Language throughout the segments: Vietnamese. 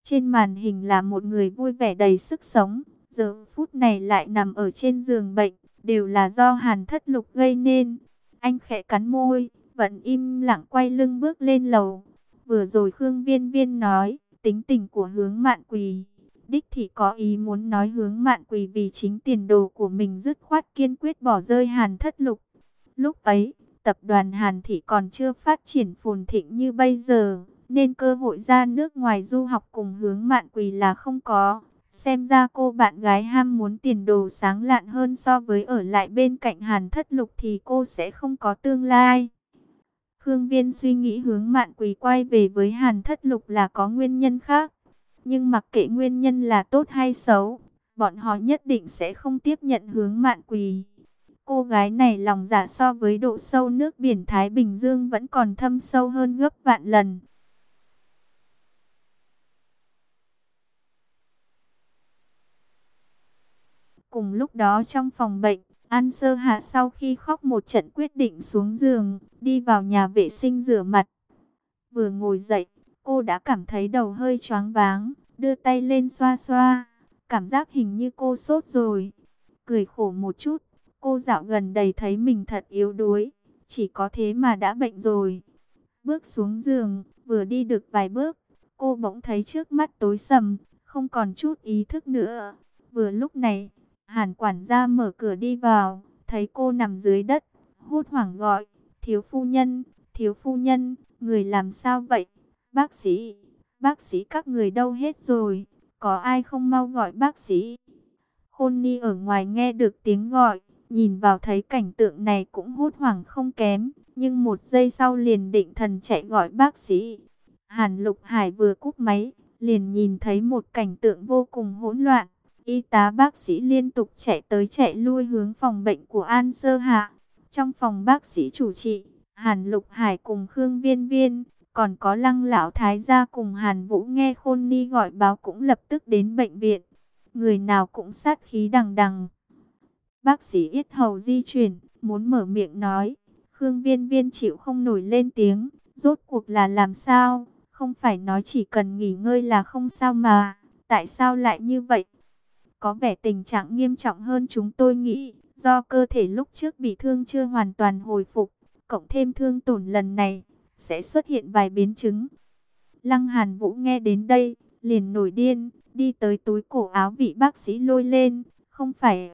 Trên màn hình là một người vui vẻ đầy sức sống, giờ phút này lại nằm ở trên giường bệnh, đều là do Hàn Thất Lục gây nên. Anh khẽ cắn môi, vẫn im lặng quay lưng bước lên lầu. Vừa rồi Khương Viên Viên nói, tính tình của Hướng Mạn Quỳ. Đích thị có ý muốn nói Hướng Mạn Quỳ vì chính tiền đồ của mình dứt khoát kiên quyết bỏ rơi Hàn Thất Lục. Lúc ấy, tập đoàn Hàn Thị còn chưa phát triển phồn thịnh như bây giờ, nên cơ hội ra nước ngoài du học cùng Hướng Mạn Quỳ là không có. Xem ra cô bạn gái ham muốn tiền đồ sáng lạn hơn so với ở lại bên cạnh Hàn Thất Lục thì cô sẽ không có tương lai. Khương Viên suy nghĩ Hướng Mạn Quỳ quay về với Hàn Thất Lục là có nguyên nhân khác. Nhưng mặc kệ nguyên nhân là tốt hay xấu, bọn họ nhất định sẽ không tiếp nhận Hướng Mạn Quỳ. Cô gái này lòng dạ so với độ sâu nước biển Thái Bình Dương vẫn còn thâm sâu hơn gấp vạn lần. Cùng lúc đó trong phòng bệnh, An Sơ Hạ sau khi khóc một trận quyết định xuống giường, đi vào nhà vệ sinh rửa mặt. Vừa ngồi dậy, cô đã cảm thấy đầu hơi choáng váng, đưa tay lên xoa xoa, cảm giác hình như cô sốt rồi. Cười khổ một chút, cô dạo gần đây thấy mình thật yếu đuối, chỉ có thế mà đã bệnh rồi. Bước xuống giường, vừa đi được vài bước, cô bỗng thấy trước mắt tối sầm, không còn chút ý thức nữa. Vừa lúc này, Hàn quản gia mở cửa đi vào, thấy cô nằm dưới đất, hốt hoảng gọi, thiếu phu nhân, người làm sao vậy? Bác sĩ các người đâu hết rồi, có ai không mau gọi bác sĩ? Khôn Ni ở ngoài nghe được tiếng gọi, nhìn vào thấy cảnh tượng này cũng hốt hoảng không kém, nhưng một giây sau liền định thần chạy gọi bác sĩ. Hàn Lục Hải vừa cúp máy, liền nhìn thấy một cảnh tượng vô cùng hỗn loạn. Y tá bác sĩ liên tục chạy tới chạy lui hướng phòng bệnh của An Sơ Hạ. Trong phòng bác sĩ chủ trị, Hàn Lục Hải cùng Khương Viên Viên, còn có Lăng Lão Thái gia cùng Hàn Vũ nghe Khôn Ni gọi báo cũng lập tức đến bệnh viện. Người nào cũng sát khí đằng đằng. Bác sĩ yết hầu di chuyển, muốn mở miệng nói. Khương Viên Viên chịu không nổi lên tiếng. Rốt cuộc là làm sao? Không phải nói chỉ cần nghỉ ngơi là không sao mà. Tại sao lại như vậy? Có vẻ tình trạng nghiêm trọng hơn chúng tôi nghĩ. Do cơ thể lúc trước bị thương chưa hoàn toàn hồi phục, cộng thêm thương tổn lần này, sẽ xuất hiện vài biến chứng. Lăng Hàn Vũ nghe đến đây, liền nổi điên, đi tới túi cổ áo vị bác sĩ lôi lên. Không phải...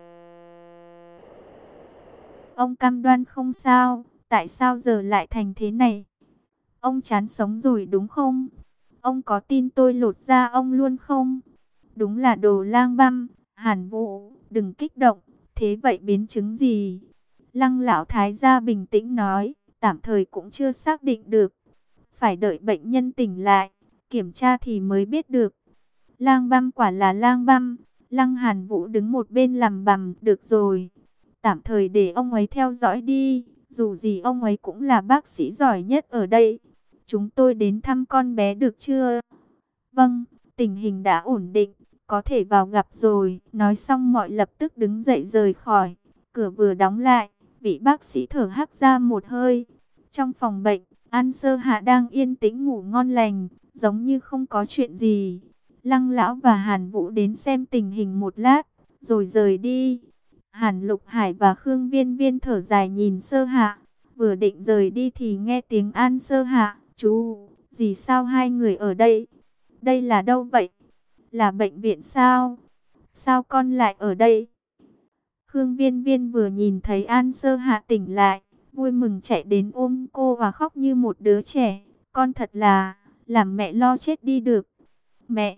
Ông cam đoan không sao, tại sao giờ lại thành thế này? Ông chán sống rồi đúng không? Ông có tin tôi lột da ông luôn không? Đúng là đồ lang băm. Hàn Vũ, đừng kích động, thế vậy biến chứng gì? Lăng Lão Thái gia bình tĩnh nói, tạm thời cũng chưa xác định được. Phải đợi bệnh nhân tỉnh lại, kiểm tra thì mới biết được. Lang băm quả là lang băm. Lăng Hàn Vũ đứng một bên làm bằm, được rồi. Tạm thời để ông ấy theo dõi đi, dù gì ông ấy cũng là bác sĩ giỏi nhất ở đây. Chúng tôi đến thăm con bé được chưa? Vâng, tình hình đã ổn định, có thể vào gặp rồi. Nói xong mọi lập tức đứng dậy rời khỏi. Cửa vừa đóng lại, vị bác sĩ thở hắt ra một hơi. Trong phòng bệnh, An Sơ Hạ đang yên tĩnh ngủ ngon lành, giống như không có chuyện gì. Lăng Lão và Hàn Vũ đến xem tình hình một lát, rồi rời đi. Hàn Lục Hải và Khương Viên Viên thở dài nhìn Sơ Hạ, vừa định rời đi thì nghe tiếng An Sơ Hạ, chú, gì sao hai người ở đây? Đây là đâu vậy? Là bệnh viện sao? Sao con lại ở đây? Khương Viên Viên vừa nhìn thấy An Sơ Hạ tỉnh lại, vui mừng chạy đến ôm cô và khóc như một đứa trẻ. Con thật là, làm mẹ lo chết đi được. Mẹ,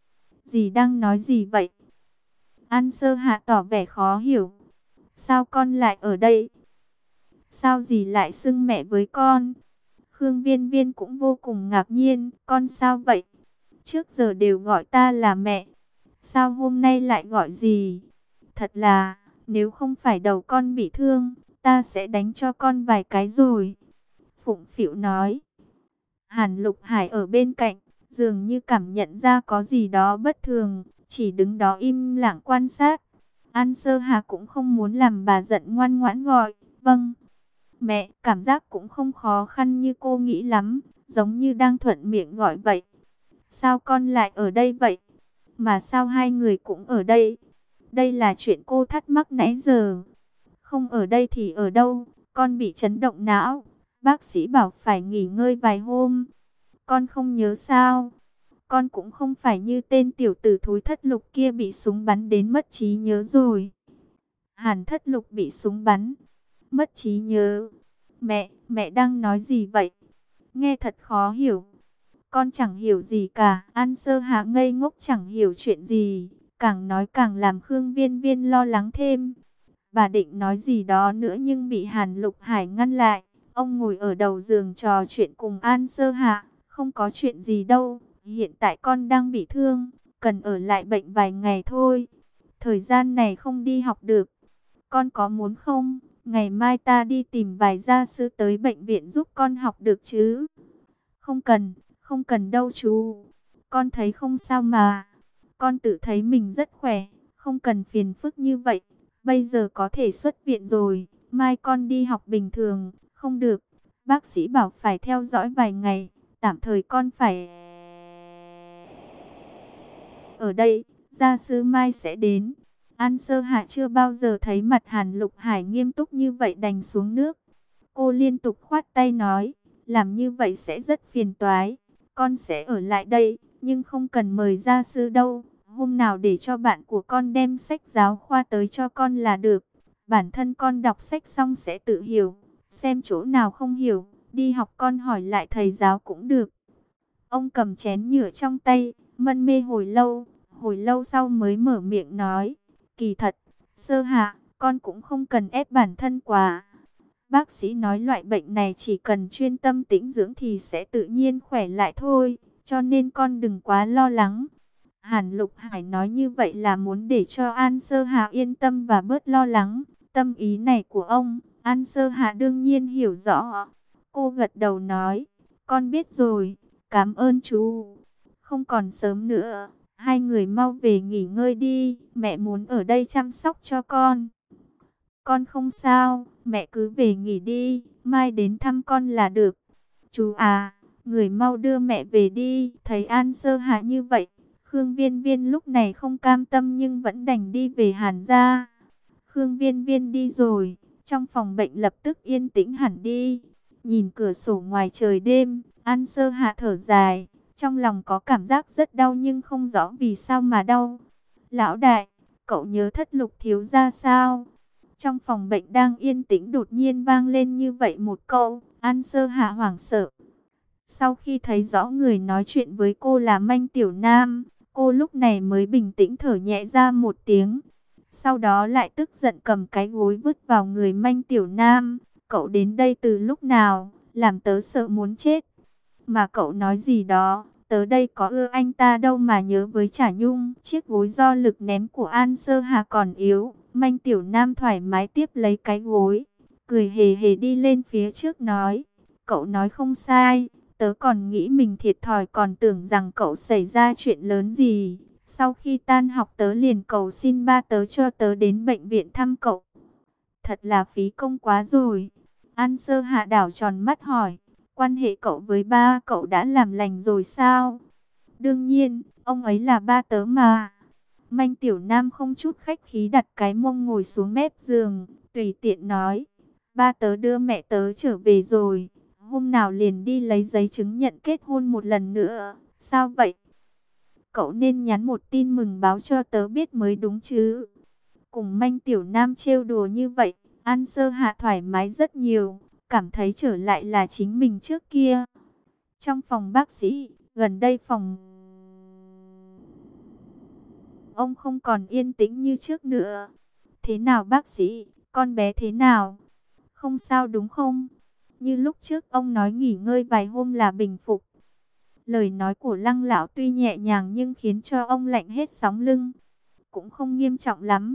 dì đang nói gì vậy? An Sơ Hạ tỏ vẻ khó hiểu. Sao con lại ở đây? Sao dì lại xưng mẹ với con? Khương Viên Viên cũng vô cùng ngạc nhiên. Con sao vậy? Trước giờ đều gọi ta là mẹ. Sao hôm nay lại gọi dì? Thật là, nếu không phải đầu con bị thương, ta sẽ đánh cho con vài cái rồi. Phụng Phịu nói. Hàn Lục Hải ở bên cạnh, dường như cảm nhận ra có gì đó bất thường, chỉ đứng đó im lặng quan sát. An Sơ Hà cũng không muốn làm bà giận, ngoan ngoãn gọi, vâng. Mẹ, cảm giác cũng không khó khăn như cô nghĩ lắm, giống như đang thuận miệng gọi vậy. Sao con lại ở đây vậy? Mà sao hai người cũng ở đây? Đây là chuyện cô thắc mắc nãy giờ. Không ở đây thì ở đâu? Con bị chấn động não. Bác sĩ bảo phải nghỉ ngơi vài hôm. Con không nhớ sao? Con cũng không phải như tên tiểu tử thối thất lục kia bị súng bắn đến mất trí nhớ rồi. Hàn Thất Lục bị súng bắn, mất trí nhớ. Mẹ đang nói gì vậy? Nghe thật khó hiểu. Con chẳng hiểu gì cả. An Sơ Hạ ngây ngốc chẳng hiểu chuyện gì. Càng nói càng làm Khương Viên Viên lo lắng thêm. Bà định nói gì đó nữa nhưng bị Hàn Lục Hải ngăn lại. Ông ngồi ở đầu giường trò chuyện cùng An Sơ Hạ. Không có chuyện gì đâu. Hiện tại con đang bị thương. Cần ở lại bệnh vài ngày thôi. Thời gian này không đi học được. Con có muốn không? Ngày mai ta đi tìm vài gia sư tới bệnh viện giúp con học được chứ? Không cần, không cần đâu chú. Con thấy không sao mà. Con tự thấy mình rất khỏe, không cần phiền phức như vậy. Bây giờ có thể xuất viện rồi, mai con đi học bình thường. Không được, bác sĩ bảo phải theo dõi vài ngày. Tạm thời con phải ở đây, gia sư mai sẽ đến. An Sơ Hạ chưa bao giờ thấy mặt Hàn Lục Hải nghiêm túc như vậy đành xuống nước. Cô liên tục khoát tay nói, làm như vậy sẽ rất phiền toái. Con sẽ ở lại đây, nhưng không cần mời gia sư đâu. Hôm nào để cho bạn của con đem sách giáo khoa tới cho con là được. Bản thân con đọc sách xong sẽ tự hiểu. Xem chỗ nào không hiểu, đi học con hỏi lại thầy giáo cũng được. Ông cầm chén nhựa trong tay, mân mê hồi lâu sau mới mở miệng nói. Kỳ thật, Sơ Hạ, con cũng không cần ép bản thân quá. Bác sĩ nói loại bệnh này chỉ cần chuyên tâm tĩnh dưỡng thì sẽ tự nhiên khỏe lại thôi, cho nên con đừng quá lo lắng. Hàn Lục Hải nói như vậy là muốn để cho An Sơ Hạ yên tâm và bớt lo lắng. Tâm ý này của ông, An Sơ Hạ đương nhiên hiểu rõ. Cô gật đầu nói, con biết rồi, cảm ơn chú. Không còn sớm nữa. Hai người mau về nghỉ ngơi đi, mẹ muốn ở đây chăm sóc cho con. Con không sao, mẹ cứ về nghỉ đi, mai đến thăm con là được. Chú à, người mau đưa mẹ về đi. Thấy An Sơ Hạ như vậy, Khương Viên Viên lúc này không cam tâm nhưng vẫn đành đi về Hàn gia. Khương Viên Viên đi rồi, trong phòng bệnh lập tức yên tĩnh hẳn đi. Nhìn cửa sổ ngoài trời đêm, An Sơ Hạ thở dài. Trong lòng có cảm giác rất đau nhưng không rõ vì sao mà đau. Lão đại, cậu nhớ Thất Lục thiếu gia sao? Trong phòng bệnh đang yên tĩnh đột nhiên vang lên như vậy một câu. An Sơ Hạ hoảng sợ. Sau khi thấy rõ người nói chuyện với cô là Manh Tiểu Nam, cô lúc này mới bình tĩnh thở nhẹ ra một tiếng. Sau đó lại tức giận cầm cái gối vứt vào người Manh Tiểu Nam. Cậu đến đây từ lúc nào? Làm tớ sợ muốn chết. Mà cậu nói gì đó, tớ đây có ưa anh ta đâu mà nhớ với Trả Nhung. Chiếc gối do lực ném của An Sơ Hà còn yếu. Manh Tiểu Nam thoải mái tiếp lấy cái gối, cười hề hề đi lên phía trước nói. Cậu nói không sai, tớ còn nghĩ mình thiệt thòi còn tưởng rằng cậu xảy ra chuyện lớn gì. Sau khi tan học tớ liền cầu xin ba tớ cho tớ đến bệnh viện thăm cậu. Thật là phí công quá rồi. An Sơ Hạ đảo tròn mắt hỏi. Quan hệ cậu với ba cậu đã làm lành rồi sao? Đương nhiên, ông ấy là ba tớ mà. Manh Tiểu Nam không chút khách khí đặt cái mông ngồi xuống mép giường, tùy tiện nói. Ba tớ đưa mẹ tớ trở về rồi. Hôm nào liền đi lấy giấy chứng nhận kết hôn một lần nữa. Sao vậy? Cậu nên nhắn một tin mừng báo cho tớ biết mới đúng chứ. Cùng Manh Tiểu Nam trêu đùa như vậy, An Sơ Hạ thoải mái rất nhiều. Cảm thấy trở lại là chính mình trước kia. Trong phòng bác sĩ, gần đây phòng ông không còn yên tĩnh như trước nữa. Thế nào bác sĩ, con bé thế nào? Không sao đúng không? Như lúc trước ông nói nghỉ ngơi vài hôm là bình phục. Lời nói của Lăng lão tuy nhẹ nhàng nhưng khiến cho ông lạnh hết sóng lưng. Cũng không nghiêm trọng lắm,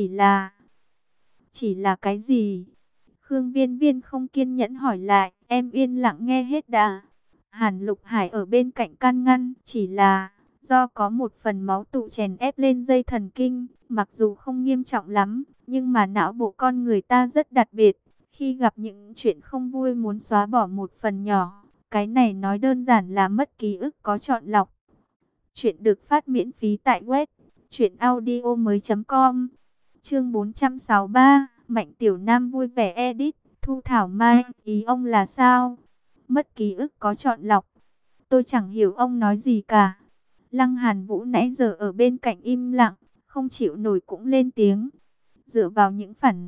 chỉ là cái gì? Khương Viên Viên không kiên nhẫn hỏi lại, em yên lặng nghe hết đã. Hàn Lục Hải ở bên cạnh can ngăn, chỉ là do có một phần máu tụ chèn ép lên dây thần kinh, mặc dù không nghiêm trọng lắm, nhưng mà não bộ con người ta rất đặc biệt. Khi gặp những chuyện không vui muốn xóa bỏ một phần nhỏ, cái này nói đơn giản là mất ký ức có chọn lọc. Chuyện được phát miễn phí tại web truyệnaudiomoi.com. Chương 463, Mạnh Tiểu Nam vui vẻ edit. Thu Thảo Mai, ý ông là sao? Mất ký ức có chọn lọc. Tôi chẳng hiểu ông nói gì cả. Lăng Hàn Vũ nãy giờ ở bên cạnh im lặng, không chịu nổi cũng lên tiếng. Dựa vào những phản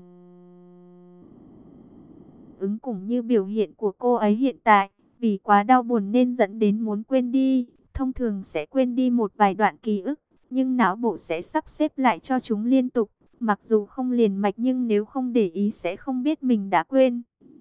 ứng cũng như biểu hiện của cô ấy hiện tại, vì quá đau buồn nên dẫn đến muốn quên đi. Thông thường sẽ quên đi một vài đoạn ký ức, nhưng não bộ sẽ sắp xếp lại cho chúng liên tục. Mặc dù không liền mạch nhưng nếu không để ý sẽ không biết mình đã quên.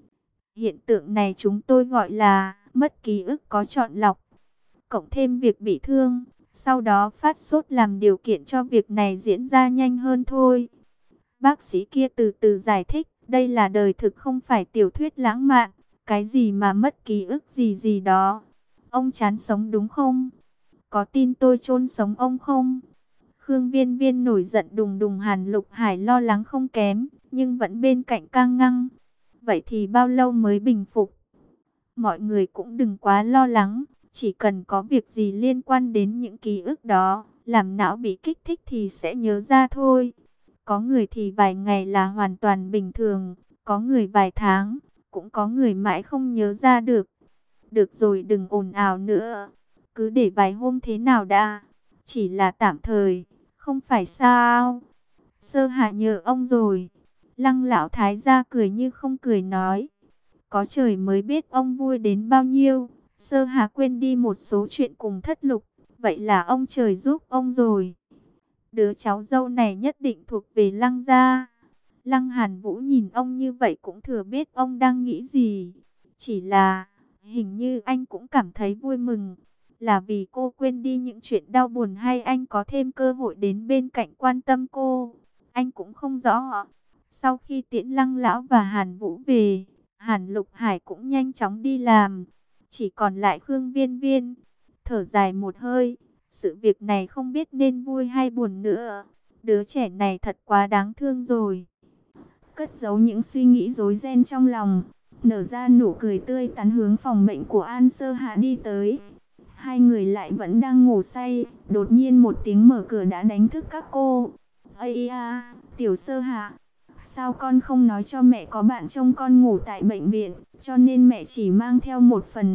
Hiện tượng này chúng tôi gọi là mất ký ức có chọn lọc. Cộng thêm việc bị thương, sau đó phát sốt làm điều kiện cho việc này diễn ra nhanh hơn thôi. Bác sĩ kia từ từ giải thích, đây là đời thực không phải tiểu thuyết lãng mạn. Cái gì mà mất ký ức gì gì đó. Ông chán sống đúng không? Có tin tôi chôn sống ông không? Khương Viên Viên nổi giận đùng đùng, Hàn Lục Hải lo lắng không kém, nhưng vẫn bên cạnh can ngăn. Vậy thì bao lâu mới bình phục? Mọi người cũng đừng quá lo lắng, chỉ cần có việc gì liên quan đến những ký ức đó, làm não bị kích thích thì sẽ nhớ ra thôi. Có người thì vài ngày là hoàn toàn bình thường, có người vài tháng, cũng có người mãi không nhớ ra được. Được rồi, đừng ồn ào nữa, cứ để vài hôm thế nào đã, chỉ là tạm thời, không phải sao? Sơ Hạ nhờ ông rồi. Lăng lão thái gia cười như không cười nói, có trời mới biết ông vui đến bao nhiêu. Sơ Hạ quên đi một số chuyện cùng Thất Lục, vậy là ông trời giúp ông rồi. Đứa cháu dâu này nhất định thuộc về Lăng gia. Lăng Hàn Vũ nhìn ông như vậy cũng thừa biết ông đang nghĩ gì. Chỉ là, hình như anh cũng cảm thấy vui mừng. Là vì cô quên đi những chuyện đau buồn hay anh có thêm cơ hội đến bên cạnh quan tâm cô? Anh cũng không rõ. Sau khi tiễn Lăng lão và Hàn Vũ về, Hàn Lục Hải cũng nhanh chóng đi làm. Chỉ còn lại Khương Viên Viên. Thở dài một hơi. Sự việc này không biết nên vui hay buồn nữa. Đứa trẻ này thật quá đáng thương rồi. Cất giấu những suy nghĩ rối ren trong lòng, nở ra nụ cười tươi tắn hướng phòng bệnh của An Sơ Hạ đi tới. Hai người lại vẫn đang ngủ say, đột nhiên một tiếng mở cửa đã đánh thức các cô. Ây à, Tiểu Sơ Hạ, sao con không nói cho mẹ có bạn trông con ngủ tại bệnh viện, cho nên mẹ chỉ mang theo một phần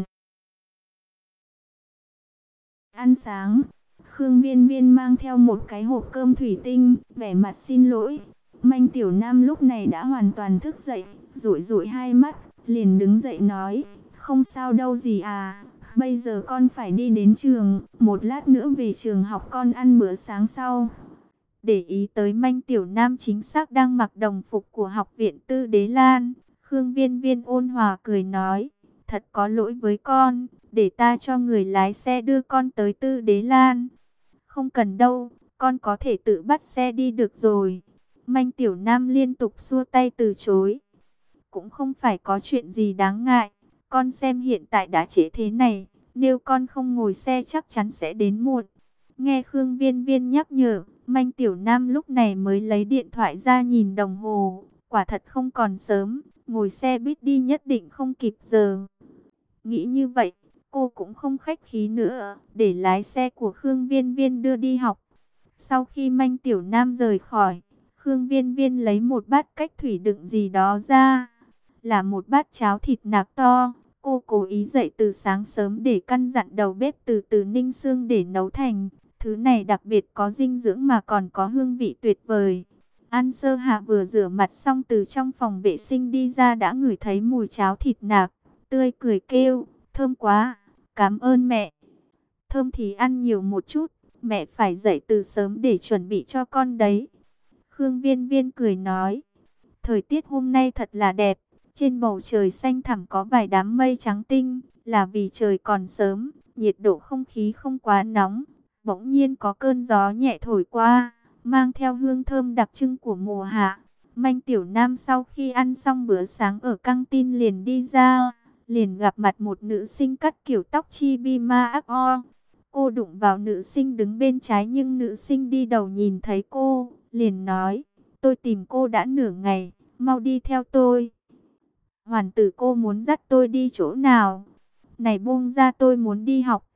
ăn sáng. Khương Viên Viên mang theo một cái hộp cơm thủy tinh, vẻ mặt xin lỗi. Manh Tiểu Nam lúc này đã hoàn toàn thức dậy, rủi rủi hai mắt, liền đứng dậy nói, không sao đâu gì à, bây giờ con phải đi đến trường, một lát nữa về trường học con ăn bữa sáng sau. Để ý tới Manh Tiểu Nam chính xác đang mặc đồng phục của học viện Tư Đế Lan, Khương Viên Viên ôn hòa cười nói, thật có lỗi với con, để ta cho người lái xe đưa con tới Tư Đế Lan. Không cần đâu, con có thể tự bắt xe đi được rồi. Manh Tiểu Nam liên tục xua tay từ chối. Cũng không phải có chuyện gì đáng ngại. Con xem hiện tại đã trễ thế này, nếu con không ngồi xe chắc chắn sẽ đến muộn. Nghe Khương Viên Viên nhắc nhở, Manh Tiểu Nam lúc này mới lấy điện thoại ra nhìn đồng hồ. Quả thật không còn sớm, ngồi xe buýt đi nhất định không kịp giờ. Nghĩ như vậy, cô cũng không khách khí nữa, để lái xe của Khương Viên Viên đưa đi học. Sau khi Manh Tiểu Nam rời khỏi, Khương Viên Viên lấy một bát cách thủy đựng gì đó ra, là một bát cháo thịt nạc to. Cô cố ý dậy từ sáng sớm để căn dặn đầu bếp từ từ ninh xương để nấu thành. Thứ này đặc biệt có dinh dưỡng mà còn có hương vị tuyệt vời. An Sơ Hạ vừa rửa mặt xong từ trong phòng vệ sinh đi ra đã ngửi thấy mùi cháo thịt nạc, tươi cười kêu, thơm quá, cảm ơn mẹ. Thơm thì ăn nhiều một chút, mẹ phải dậy từ sớm để chuẩn bị cho con đấy. Khương Viên Viên cười nói, thời tiết hôm nay thật là đẹp, trên bầu trời xanh thẳm có vài đám mây trắng tinh, là vì trời còn sớm, nhiệt độ không khí không quá nóng. Bỗng nhiên có cơn gió nhẹ thổi qua, mang theo hương thơm đặc trưng của mùa hạ. Manh Tiểu Nam sau khi ăn xong bữa sáng ở căng tin liền đi ra, liền gặp mặt một nữ sinh cắt kiểu tóc chibi ma ác o. Cô đụng vào nữ sinh đứng bên trái nhưng nữ sinh đi đầu nhìn thấy cô, liền nói, tôi tìm cô đã nửa ngày, mau đi theo tôi. Hoàn tử cô muốn dắt tôi đi chỗ nào? Này buông ra tôi muốn đi học.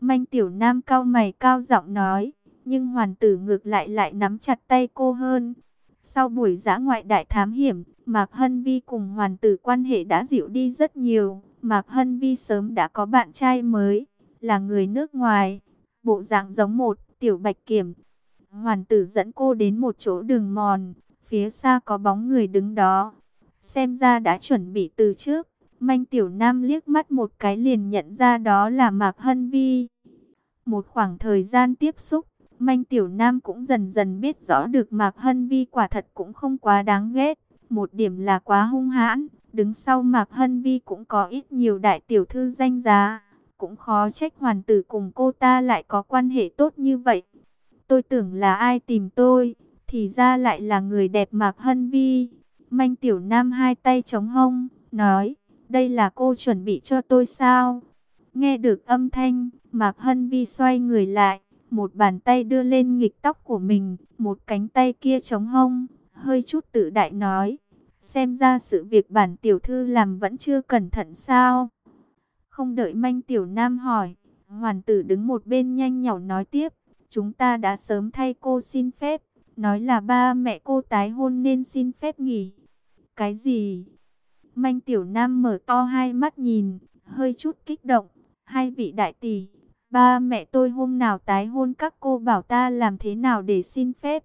Manh Tiểu Nam cau mày cao giọng nói, nhưng hoàn tử ngược lại lại nắm chặt tay cô hơn. Sau buổi dã ngoại đại thám hiểm, Mạc Hân Vi cùng hoàn tử quan hệ đã dịu đi rất nhiều. Mạc Hân Vi sớm đã có bạn trai mới, là người nước ngoài, bộ dạng giống một tiểu bạch kiểm. Hoàn tử dẫn cô đến một chỗ đường mòn, phía xa có bóng người đứng đó. Xem ra đã chuẩn bị từ trước. Manh Tiểu Nam liếc mắt một cái liền nhận ra đó là Mạc Hân Vi. Một khoảng thời gian tiếp xúc, Manh Tiểu Nam cũng dần dần biết rõ được Mạc Hân Vi quả thật cũng không quá đáng ghét. Một điểm là quá hung hãn, đứng sau Mạc Hân Vi cũng có ít nhiều đại tiểu thư danh giá. Cũng khó trách hoàn tử cùng cô ta lại có quan hệ tốt như vậy. Tôi tưởng là ai tìm tôi, thì ra lại là người đẹp Mạc Hân Vi. Manh Tiểu Nam hai tay chống hông, nói, đây là cô chuẩn bị cho tôi sao? Nghe được âm thanh, Mạc Hân Vi xoay người lại, một bàn tay đưa lên nghịch tóc của mình, một cánh tay kia chống hông, hơi chút tự đại nói, xem ra sự việc bản tiểu thư làm vẫn chưa cẩn thận sao? Không đợi Manh Tiểu Nam hỏi, hoàn tử đứng một bên nhanh nhảu nói tiếp, chúng ta đã sớm thay cô xin phép, nói là ba mẹ cô tái hôn nên xin phép nghỉ. Cái gì? Manh Tiểu Nam mở to hai mắt nhìn, hơi chút kích động. Hai vị đại tỷ, ba mẹ tôi hôm nào tái hôn các cô bảo ta làm thế nào để xin phép?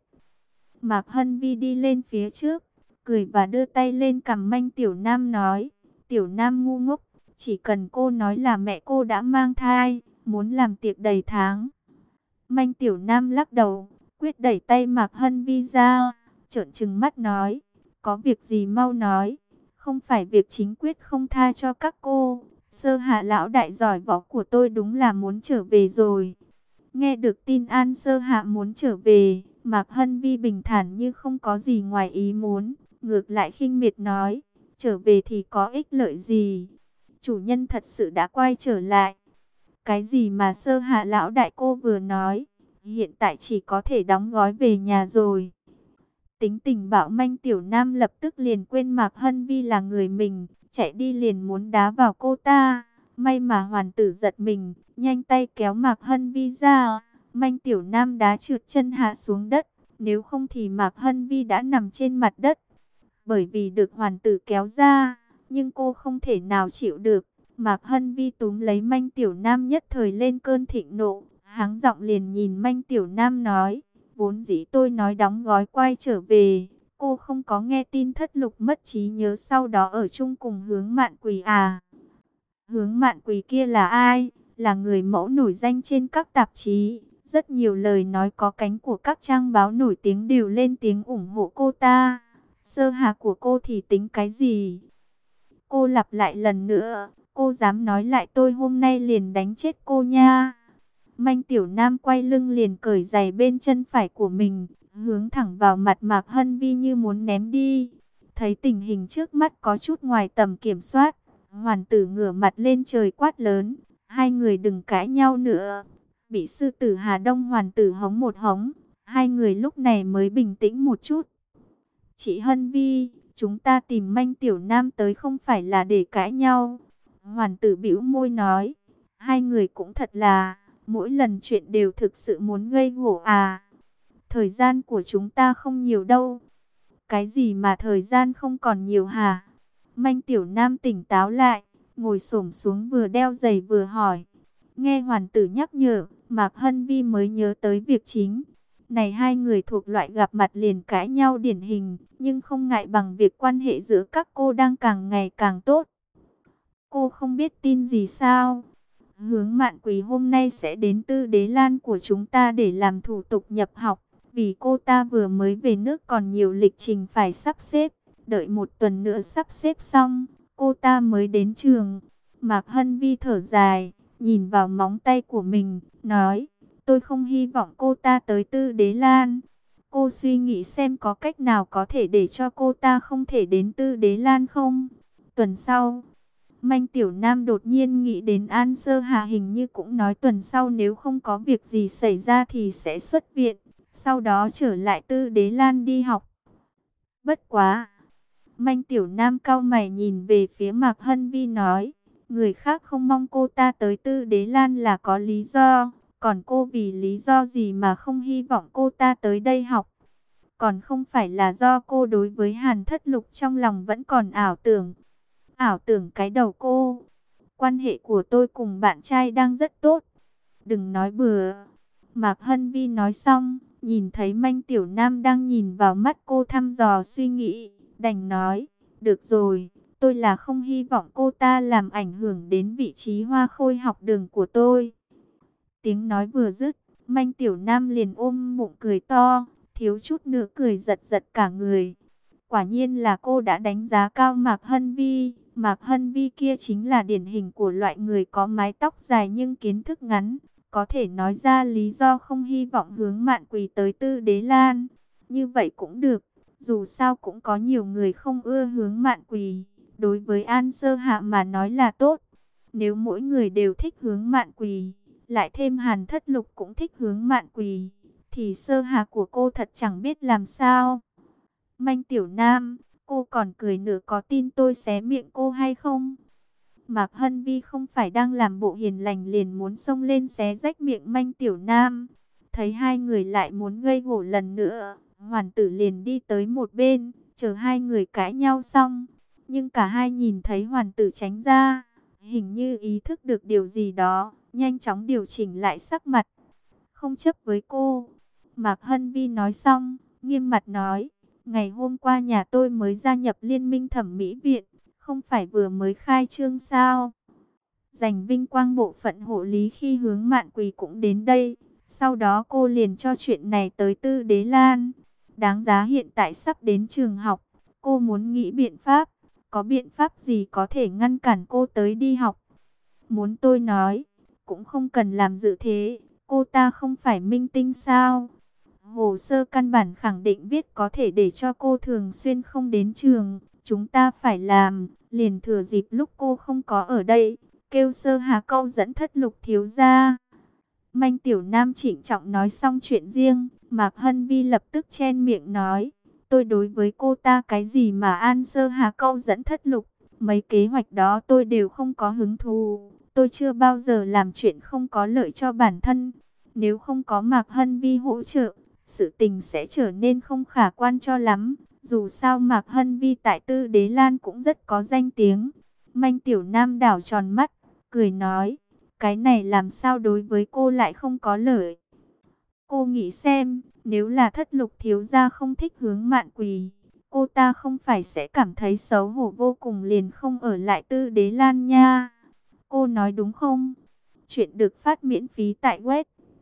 Mạc Hân Vi đi lên phía trước, cười và đưa tay lên cằm Manh Tiểu Nam nói, Tiểu Nam ngu ngốc, chỉ cần cô nói là mẹ cô đã mang thai, muốn làm tiệc đầy tháng. Manh Tiểu Nam lắc đầu, quyết đẩy tay Mạc Hân Vi ra, trợn trừng mắt nói, có việc gì mau nói, không phải việc chính quyết không tha cho các cô. Sơ Hạ lão đại giỏi võ của tôi đúng là muốn trở về rồi. Nghe được tin An Sơ Hạ muốn trở về, Mạc Hân Vi bình thản như không có gì ngoài ý muốn, ngược lại khinh miệt nói, trở về thì có ích lợi gì? Chủ nhân thật sự đã quay trở lại. Cái gì mà Sơ Hạ lão đại cô vừa nói, hiện tại chỉ có thể đóng gói về nhà rồi. Tính tình bạo manh Tiểu Nam lập tức liền quên Mạc Hân Vi là người mình, chạy đi liền muốn đá vào cô ta. May mà hoàn tử giật mình, nhanh tay kéo Mạc Hân Vi ra. Manh Tiểu Nam đá trượt chân hạ xuống đất, nếu không thì Mạc Hân Vi đã nằm trên mặt đất. Bởi vì được hoàn tử kéo ra, nhưng cô không thể nào chịu được. Mạc Hân Vi túm lấy Manh Tiểu Nam nhất thời lên cơn thịnh nộ, háng giọng liền nhìn Manh Tiểu Nam nói, vốn dĩ tôi nói đóng gói quay trở về. Cô không có nghe tin Thất Lục mất trí nhớ sau đó ở chung cùng Hướng Mạn Quỳ à? Hướng Mạn Quỳ kia là ai? Là người mẫu nổi danh trên các tạp chí. Rất nhiều lời nói có cánh của các trang báo nổi tiếng đều lên tiếng ủng hộ cô ta. Sơ Hà của cô thì tính cái gì? Cô lặp lại lần nữa, cô dám nói lại tôi hôm nay liền đánh chết cô nha. Manh Tiểu Nam quay lưng liền cởi giày bên chân phải của mình, hướng thẳng vào mặt Mạc Hân Vi như muốn ném đi. Thấy tình hình trước mắt có chút ngoài tầm kiểm soát, hoàn tử ngửa mặt lên trời quát lớn, hai người đừng cãi nhau nữa. Bị sư tử Hà Đông hoàn tử hống một hống, hai người lúc này mới bình tĩnh một chút. Chị Hân Vi, chúng ta tìm Manh Tiểu Nam tới không phải là để cãi nhau. Hoàn tử bĩu môi nói, hai người cũng thật là, mỗi lần chuyện đều thực sự muốn gây gổ à. Thời gian của chúng ta không nhiều đâu. Cái gì mà thời gian không còn nhiều hả? Manh Tiểu Nam tỉnh táo lại, ngồi xổm xuống vừa đeo giày vừa hỏi. Nghe hoàn tử nhắc nhở, Mạc Hân Vi mới nhớ tới việc chính. Này hai người thuộc loại gặp mặt liền cãi nhau điển hình, nhưng không ngại bằng việc quan hệ giữa các cô đang càng ngày càng tốt. Cô không biết tin gì sao? Hướng Mạn Quỳ hôm nay sẽ đến Tư Đế Lan của chúng ta để làm thủ tục nhập học. Vì cô ta vừa mới về nước còn nhiều lịch trình phải sắp xếp. Đợi một tuần nữa sắp xếp xong, cô ta mới đến trường. Mạc Hân Vi thở dài, nhìn vào móng tay của mình, nói, tôi không hy vọng cô ta tới Tư Đế Lan. Cô suy nghĩ xem có cách nào có thể để cho cô ta không thể đến Tư Đế Lan không? Tuần sau, Manh Tiểu Nam đột nhiên nghĩ đến An Sơ Hà hình như cũng nói tuần sau nếu không có việc gì xảy ra thì sẽ xuất viện, sau đó trở lại Tư Đế Lan đi học. Bất quá! Manh Tiểu Nam cau mày nhìn về phía Mạc Hân Vi nói, Người khác không mong cô ta tới Tư Đế Lan là có lý do. Còn cô vì lý do gì mà không hy vọng cô ta tới đây học? Còn không phải là do cô đối với Hàn Thất Lục trong lòng vẫn còn ảo tưởng. Ảo tưởng cái đầu cô. Quan hệ của tôi cùng bạn trai đang rất tốt. Đừng nói bừa. Mạc Hân Vi nói xong, nhìn thấy Manh Tiểu Nam đang nhìn vào mắt cô thăm dò suy nghĩ, đành nói, được rồi, tôi là không hy vọng cô ta làm ảnh hưởng đến vị trí hoa khôi học đường của tôi. Tiếng nói vừa dứt, Manh Tiểu Nam liền ôm bụng cười to, thiếu chút nữa cười giật giật cả người. Quả nhiên là cô đã đánh giá cao Mạc Hân Vi. Mạc Hân Vi kia chính là điển hình của loại người có mái tóc dài nhưng kiến thức ngắn. Có thể nói ra lý do không hy vọng Hướng Mạn Quỳ tới Tư Đế Lan. Như vậy cũng được. Dù sao cũng có nhiều người không ưa Hướng Mạn Quỳ. Đối với An Sơ Hạ mà nói là tốt. Nếu mỗi người đều thích Hướng Mạn Quỳ, lại thêm Hàn Thất Lục cũng thích Hướng Mạn Quỳ, thì Sơ Hạ của cô thật chẳng biết làm sao. Manh Tiểu Nam, cô còn cười nữa, có tin tôi xé miệng cô hay không? Mạc Hân Vi không phải đang làm bộ hiền lành liền muốn xông lên xé rách miệng Manh Tiểu Nam. Thấy hai người lại muốn gây gổ lần nữa, Hoàn Tử liền đi tới một bên, chờ hai người cãi nhau xong. Nhưng cả hai nhìn thấy Hoàn Tử tránh ra, hình như ý thức được điều gì đó, nhanh chóng điều chỉnh lại sắc mặt. Không chấp với cô. Mạc Hân Vi nói xong, nghiêm mặt nói, ngày hôm qua nhà tôi mới gia nhập Liên minh Thẩm mỹ viện, không phải vừa mới khai trương sao? Giành vinh quang bộ phận hộ lý khi Hướng Mạn Quỳ cũng đến đây. Sau đó cô liền cho chuyện này tới Tư Đế Lan. Đáng giá hiện tại sắp đến trường học, cô muốn nghĩ biện pháp. Có biện pháp gì có thể ngăn cản cô tới đi học? Muốn tôi nói, cũng không cần làm dự thế. Cô ta không phải minh tinh sao? Hồ sơ căn bản khẳng định viết có thể để cho cô thường xuyên không đến trường. Chúng ta phải làm, liền thừa dịp lúc cô không có ở đây, kêu Sơ Hà câu dẫn Thất Lục thiếu gia. Manh Tiểu Nam trịnh trọng nói xong chuyện riêng, Mạc Hân Vi lập tức chen miệng nói, tôi đối với cô ta cái gì mà An Sơ Hà câu dẫn Thất Lục, mấy kế hoạch đó tôi đều không có hứng thú, tôi chưa bao giờ làm chuyện không có lợi cho bản thân. Nếu không có Mạc Hân Vi hỗ trợ, sự tình sẽ trở nên không khả quan cho lắm. Dù sao Mạc Hân Vi tại Tư Đế Lan cũng rất có danh tiếng. Manh Tiểu Nam đảo tròn mắt, cười nói, cái này làm sao đối với cô lại không có lợi. Cô nghĩ xem, nếu là Thất Lục thiếu gia không thích Hướng Mạn Quỳ, cô ta không phải sẽ cảm thấy xấu hổ vô cùng liền không ở lại Tư Đế Lan nha. Cô nói đúng không? Chuyện được phát miễn phí tại web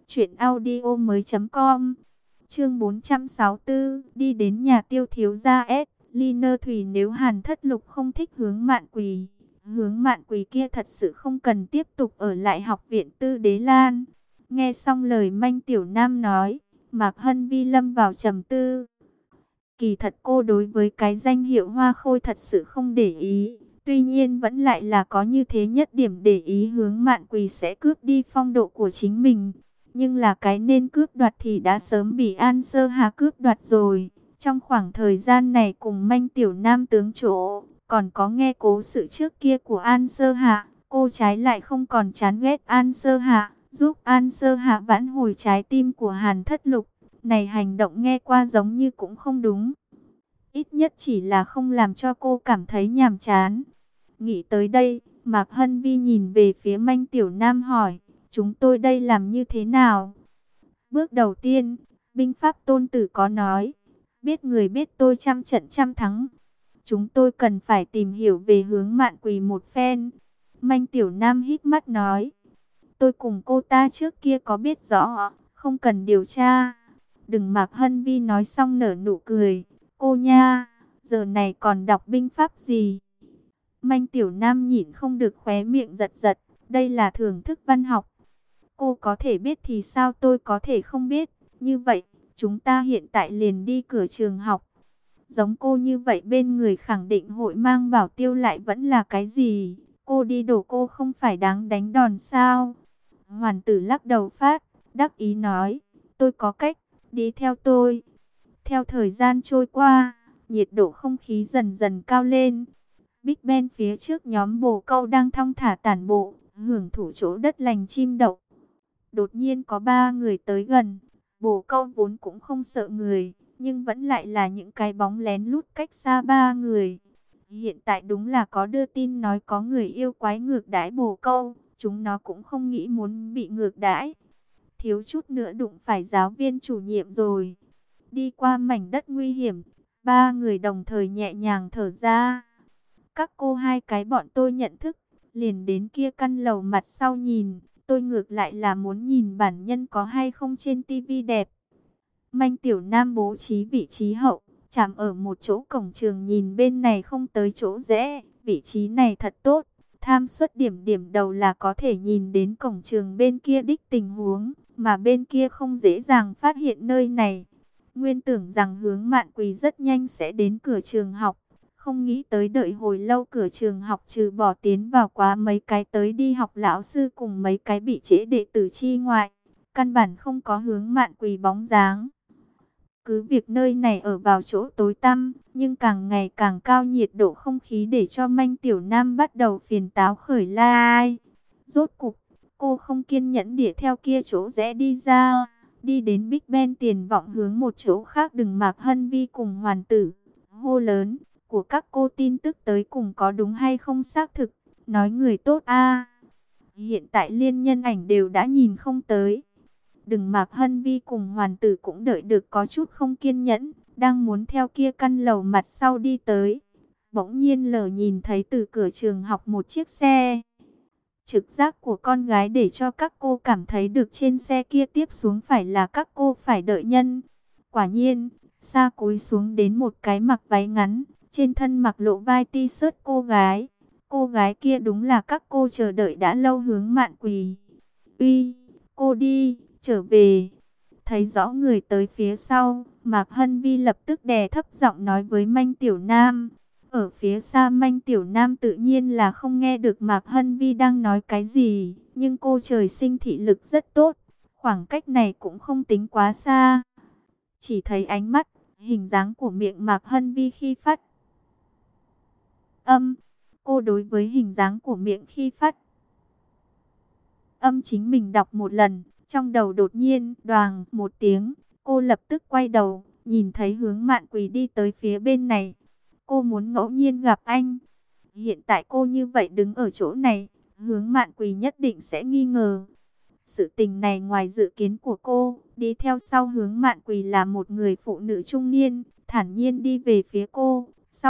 truyệnaudiomoi.com. Chương 464, đi đến nhà Tiêu thiếu gia S. Liner Thủy, nếu Hàn Thất Lục không thích Hướng Mạn Quỳ, Hướng Mạn Quỳ kia thật sự không cần tiếp tục ở lại học viện Tư Đế Lan. Nghe xong lời Manh Tiểu Nam nói, Mạc Hân Vi lâm vào trầm tư. Kỳ thật cô đối với cái danh hiệu hoa khôi thật sự không để ý. Tuy nhiên vẫn lại là có như thế nhất điểm để ý, Hướng Mạn Quỳ sẽ cướp đi phong độ của chính mình. Nhưng là cái nên cướp đoạt thì đã sớm bị An Sơ Hà cướp đoạt rồi. Trong khoảng thời gian này cùng Manh Tiểu Nam tướng chỗ, còn có nghe cố sự trước kia của An Sơ Hạ, cô trái lại không còn chán ghét An Sơ Hạ, giúp An Sơ Hạ vãn hồi trái tim của Hàn Thất Lục. Này hành động nghe qua giống như cũng không đúng. Ít nhất chỉ là không làm cho cô cảm thấy nhàm chán. Nghĩ tới đây, Mạc Hân Vi nhìn về phía Manh Tiểu Nam hỏi, chúng tôi đây làm như thế nào? Bước đầu tiên, binh pháp Tôn Tử có nói, biết người biết tôi trăm trận trăm thắng. Chúng tôi cần phải tìm hiểu về Hướng Mạn Quỳ một phen. Manh Tiểu Nam hít mắt nói, tôi cùng cô ta trước kia có biết rõ, không cần điều tra. Đừng. Mạc Hân Vi nói xong nở nụ cười, cô nha, giờ này còn đọc binh pháp gì? Manh Tiểu Nam nhịn không được khóe miệng giật giật, đây là thưởng thức văn học. Cô có thể biết thì sao tôi có thể không biết, như vậy, chúng ta hiện tại liền đi cửa trường học. Giống cô như vậy bên người khẳng định hội mang bảo tiêu lại vẫn là cái gì, cô đi đổ cô không phải đáng đánh đòn sao? Hoàn Tử lắc đầu phát, đắc ý nói, tôi có cách, đi theo tôi. Theo thời gian trôi qua, nhiệt độ không khí dần dần cao lên. Big Ben phía trước nhóm bồ câu đang thong thả tản bộ, hưởng thụ chỗ đất lành chim đậu. Đột nhiên có ba người tới gần. Bồ câu vốn cũng không sợ người, nhưng vẫn lại là những cái bóng lén lút cách xa ba người. Hiện tại đúng là có đưa tin nói có người yêu quái ngược đãi bồ câu. Chúng nó cũng không nghĩ muốn bị ngược đãi. Thiếu chút nữa đụng phải giáo viên chủ nhiệm rồi. Đi qua mảnh đất nguy hiểm, ba người đồng thời nhẹ nhàng thở ra. Các cô hai cái bọn tôi nhận thức, liền đến kia căn lầu mặt sau nhìn. Tôi ngược lại là muốn nhìn bản nhân có hay không trên tivi đẹp. Manh Tiểu Nam bố trí vị trí hậu, chạm ở một chỗ cổng trường, nhìn bên này không tới chỗ rẽ. Vị trí này thật tốt, tham suất điểm đầu là có thể nhìn đến cổng trường bên kia đích tình huống, mà bên kia không dễ dàng phát hiện nơi này. Nguyên tưởng rằng Hướng Mạn Quỳ rất nhanh sẽ đến cửa trường học, không nghĩ tới đợi hồi lâu cửa trường học trừ bỏ tiến vào quá mấy cái tới đi học lão sư cùng mấy cái bị trễ đệ tử chi ngoại, căn bản không có Hướng Mạn Quỳ bóng dáng. Cứ việc nơi này ở vào chỗ tối tăm, nhưng càng ngày càng cao nhiệt độ không khí để cho Manh Tiểu Nam bắt đầu phiền táo khởi lai. Rốt cục, cô không kiên nhẫn để theo kia chỗ rẽ đi ra, đi đến Big Ben tiền vọng hướng một chỗ khác. Đừng Mạc Hân Vi cùng Hoàn Tử hô lớn, của các cô tin tức tới cùng có đúng hay không xác thực, nói người tốt a. Hiện tại liên nhân ảnh đều đã nhìn không tới. Đừng Mạc Hân Vi cùng Hoàn Tử cũng đợi được có chút không kiên nhẫn, đang muốn theo kia căn lầu mặt sau đi tới. Bỗng nhiên lờ nhìn thấy từ cửa trường học một chiếc xe. Trực giác của con gái để cho các cô cảm thấy được trên xe kia tiếp xuống phải là các cô phải đợi nhân. Quả nhiên, xa cúi xuống đến một cái mặc váy ngắn, trên thân mặc lộ vai t-shirt cô gái. Cô gái kia đúng là các cô chờ đợi đã lâu Hướng Mạn Quỳ. Uy, cô đi, trở về. Thấy rõ người tới phía sau, Mạc Hân Vi lập tức đè thấp giọng nói với Manh Tiểu Nam. Ở phía xa Manh Tiểu Nam tự nhiên là không nghe được Mạc Hân Vi đang nói cái gì, nhưng cô trời sinh thị lực rất tốt, khoảng cách này cũng không tính quá xa. Chỉ thấy ánh mắt, hình dáng của miệng Mạc Hân Vi khi phát âm, cô đối với hình dáng của miệng khi phát âm chính mình đọc một lần, trong đầu đột nhiên đoàng một tiếng, cô lập tức quay đầu, nhìn thấy Hướng Mạn Quỳ đi tới phía bên này. Cô muốn ngẫu nhiên gặp anh. Hiện tại cô như vậy đứng ở chỗ này, Hướng Mạn Quỳ nhất định sẽ nghi ngờ. Sự tình này ngoài dự kiến của cô, đi theo sau Hướng Mạn Quỳ là một người phụ nữ trung niên, thản nhiên đi về phía cô,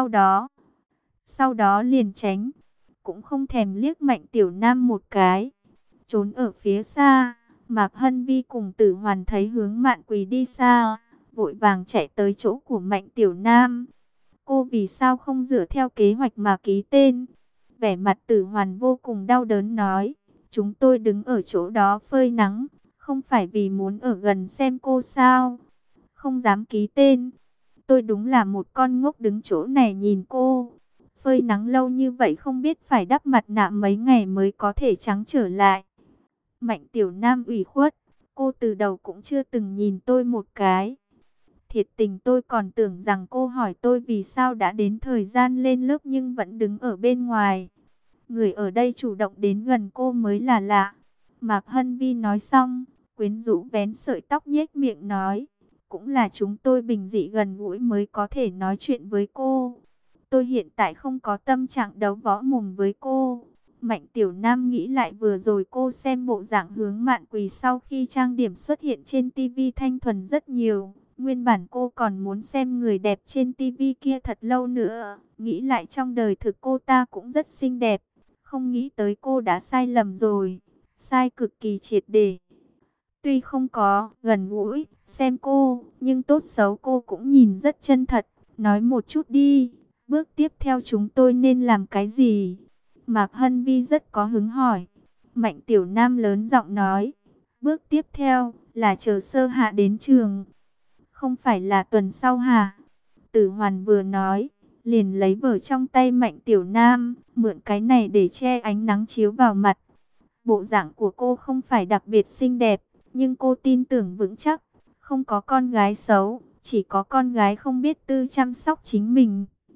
sau đó liền tránh, cũng không thèm liếc Mạnh Tiểu Nam một cái. Trốn ở phía xa, Mạc Hân Vi cùng Tử Hoàn thấy Hướng Mạn Quỳ đi xa, vội vàng chạy tới chỗ của Mạnh Tiểu Nam. Cô vì sao không dựa theo kế hoạch mà ký tên? Vẻ mặt Tử Hoàn vô cùng đau đớn nói, chúng tôi đứng ở chỗ đó phơi nắng, không phải vì muốn ở gần xem cô sao? Không dám ký tên. Tôi đúng là một con ngốc đứng chỗ này nhìn cô. Phơi nắng lâu như vậy không biết phải đắp mặt nạ mấy ngày mới có thể trắng trở lại. Mạnh Tiểu Nam ủy khuất, cô từ đầu cũng chưa từng nhìn tôi một cái. Thiệt tình tôi còn tưởng rằng cô hỏi tôi vì sao đã đến thời gian lên lớp nhưng vẫn đứng ở bên ngoài. Người ở đây chủ động đến gần cô mới là lạ. Mạc Hân Vi nói xong, quyến rũ vén sợi tóc nhếch miệng nói, cũng là chúng tôi bình dị gần gũi mới có thể nói chuyện với cô. Tôi hiện tại không có tâm trạng đấu võ mồm với cô. Mạnh Tiểu Nam nghĩ lại vừa rồi cô xem bộ dạng Hướng Mạn Quỳ sau khi trang điểm xuất hiện trên tivi thanh thuần rất nhiều. Nguyên bản cô còn muốn xem người đẹp trên tivi kia thật lâu nữa. Nghĩ lại trong đời thực cô ta cũng rất xinh đẹp. Không nghĩ tới cô đã sai lầm rồi. Sai cực kỳ triệt để. Tuy không có gần gũi xem cô, nhưng tốt xấu cô cũng nhìn rất chân thật. Nói một chút đi, bước tiếp theo chúng tôi nên làm cái gì? Mạc Hân Vi rất có hứng hỏi. Mạnh Tiểu Nam lớn giọng nói, bước tiếp theo là chờ Sơ Hạ đến trường. Không phải là tuần sau hả? Tử Hoàn vừa nói, liền lấy vở trong tay Mạnh Tiểu Nam, mượn cái này để che ánh nắng chiếu vào mặt. Bộ dạng của cô không phải đặc biệt xinh đẹp, nhưng cô tin tưởng vững chắc, không có con gái xấu, chỉ có con gái không biết tự chăm sóc chính mình.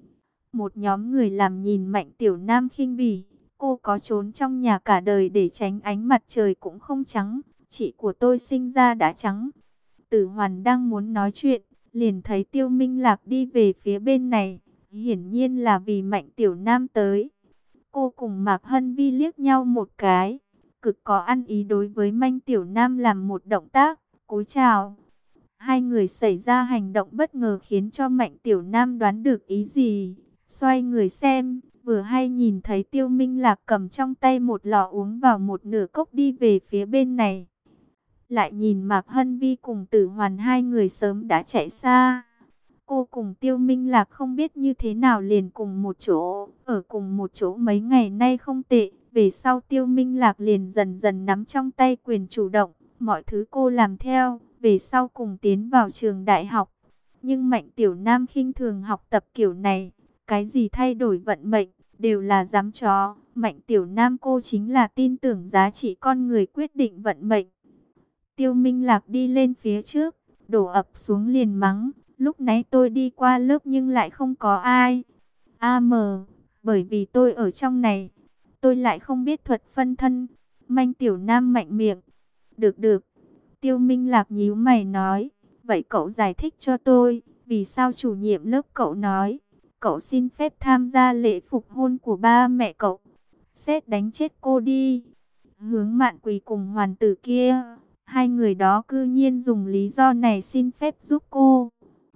Một nhóm người làm nhìn Mạnh Tiểu Nam khinh bỉ. Cô có trốn trong nhà cả đời để tránh ánh mặt trời cũng không trắng. Chị của tôi sinh ra đã trắng. Tử Hoàn đang muốn nói chuyện, liền thấy Tiêu Minh Lạc đi về phía bên này. Hiển nhiên là vì Mạnh Tiểu Nam tới. Cô cùng Mạc Hân Vi liếc nhau một cái. Cực có ăn ý đối với Mạnh Tiểu Nam làm một động tác, cúi chào. Hai người xảy ra hành động bất ngờ khiến cho Mạnh Tiểu Nam đoán được ý gì. Xoay người xem, vừa hay nhìn thấy Tiêu Minh Lạc cầm trong tay một lọ uống vào một nửa cốc đi về phía bên này. Lại nhìn Mạc Hân Vi cùng Tử Hoàn, hai người sớm đã chạy xa. Cô cùng Tiêu Minh Lạc không biết như thế nào liền cùng một chỗ, ở cùng một chỗ mấy ngày nay không tệ. Về sau Tiêu Minh Lạc liền dần dần nắm trong tay quyền chủ động, mọi thứ cô làm theo, về sau cùng tiến vào trường đại học. Nhưng Mạnh Tiểu Nam khinh thường học tập kiểu này, cái gì thay đổi vận mệnh, đều là giám chó. Mạnh Tiểu Nam cô chính là tin tưởng giá trị con người quyết định vận mệnh. Tiêu Minh Lạc đi lên phía trước, đổ ập xuống liền mắng. Lúc nãy tôi đi qua lớp nhưng lại không có ai. Bởi vì tôi ở trong này, tôi lại không biết thuật phân thân. Mạnh Tiểu Nam mạnh miệng. Được. Tiêu Minh Lạc nhíu mày nói. Vậy cậu giải thích cho tôi, vì sao chủ nhiệm lớp cậu nói cậu xin phép tham gia lễ phục hôn của ba mẹ cậu. Sét đánh chết cô đi. Hướng Mạn Quỳ cùng Hoàn Tử kia, hai người đó cư nhiên dùng lý do này xin phép giúp cô.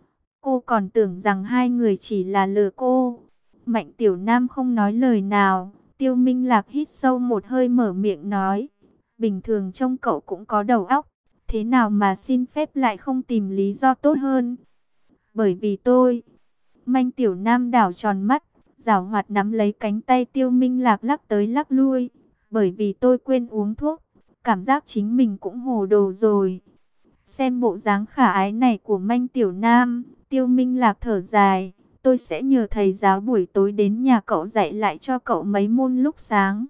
Cô còn tưởng rằng hai người chỉ là lừa cô. Mạnh Tiểu Nam không nói lời nào. Tiêu Minh Lạc hít sâu một hơi mở miệng nói. Bình thường trông cậu cũng có đầu óc. Thế nào mà xin phép lại không tìm lý do tốt hơn? Bởi vì tôi. Mạnh Tiểu Nam đảo tròn mắt, giảo hoạt nắm lấy cánh tay Tiêu Minh Lạc lắc tới lắc lui. Bởi vì tôi quên uống thuốc. Cảm giác chính mình cũng hồ đồ rồi. Xem bộ dáng khả ái này của Mạnh Tiểu Nam, Tiêu Minh Lạc thở dài. Tôi sẽ nhờ thầy giáo buổi tối đến nhà cậu dạy lại cho cậu mấy môn lúc sáng.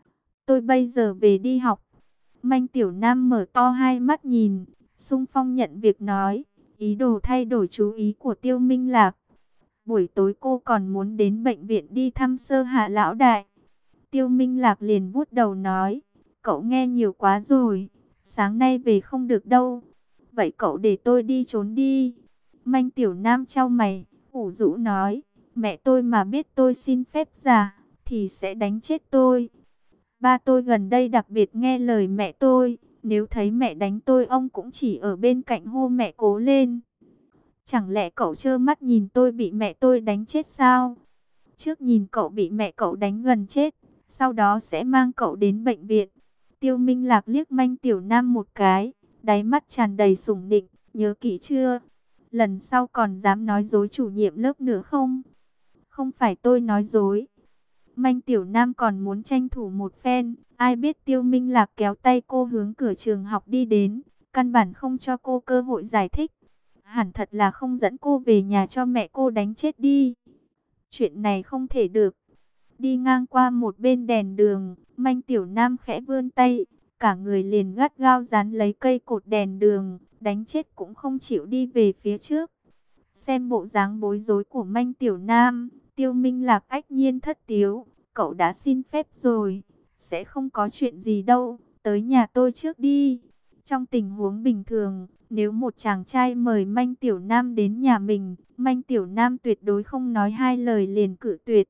Tôi bây giờ về đi học. Mạnh Tiểu Nam mở to hai mắt nhìn, xung phong nhận việc nói, ý đồ thay đổi chú ý của Tiêu Minh Lạc. Buổi tối cô còn muốn đến bệnh viện đi thăm Sơ Hạ lão đại. Tiêu Minh Lạc liền vuốt đầu nói, cậu nghe nhiều quá rồi, sáng nay về không được đâu. Vậy cậu để tôi đi trốn đi. Mạnh Tiểu Nam chau mày, ủ rũ nói, mẹ tôi mà biết tôi xin phép giả, thì sẽ đánh chết tôi. Ba tôi gần đây đặc biệt nghe lời mẹ tôi, nếu thấy mẹ đánh tôi ông cũng chỉ ở bên cạnh hô mẹ cố lên. Chẳng lẽ cậu trơ mắt nhìn tôi bị mẹ tôi đánh chết sao? Trước nhìn cậu bị mẹ cậu đánh gần chết, sau đó sẽ mang cậu đến bệnh viện. Tiêu Minh Lạc liếc Mạnh Tiểu Nam một cái, đáy mắt tràn đầy sủng nịnh, nhớ kỹ chưa? Lần sau còn dám nói dối chủ nhiệm lớp nữa không? Không phải tôi nói dối. Mạnh Tiểu Nam còn muốn tranh thủ một phen, ai biết Tiêu Minh Lạc kéo tay cô hướng cửa trường học đi đến, căn bản không cho cô cơ hội giải thích. Hẳn thật là không dẫn cô về nhà cho mẹ cô đánh chết đi. Chuyện này không thể được. Đi ngang qua một bên đèn đường, Mạnh Tiểu Nam khẽ vươn tay, cả người liền gắt gao dán lấy cây cột đèn đường, đánh chết cũng không chịu đi về phía trước. Xem bộ dáng bối rối của Mạnh Tiểu Nam, Tiêu Minh Lạc ách nhiên thất tiếu, cậu đã xin phép rồi, sẽ không có chuyện gì đâu, tới nhà tôi trước đi. Trong tình huống bình thường, nếu một chàng trai mời Mạnh Tiểu Nam đến nhà mình, Mạnh Tiểu Nam tuyệt đối không nói hai lời liền cự tuyệt.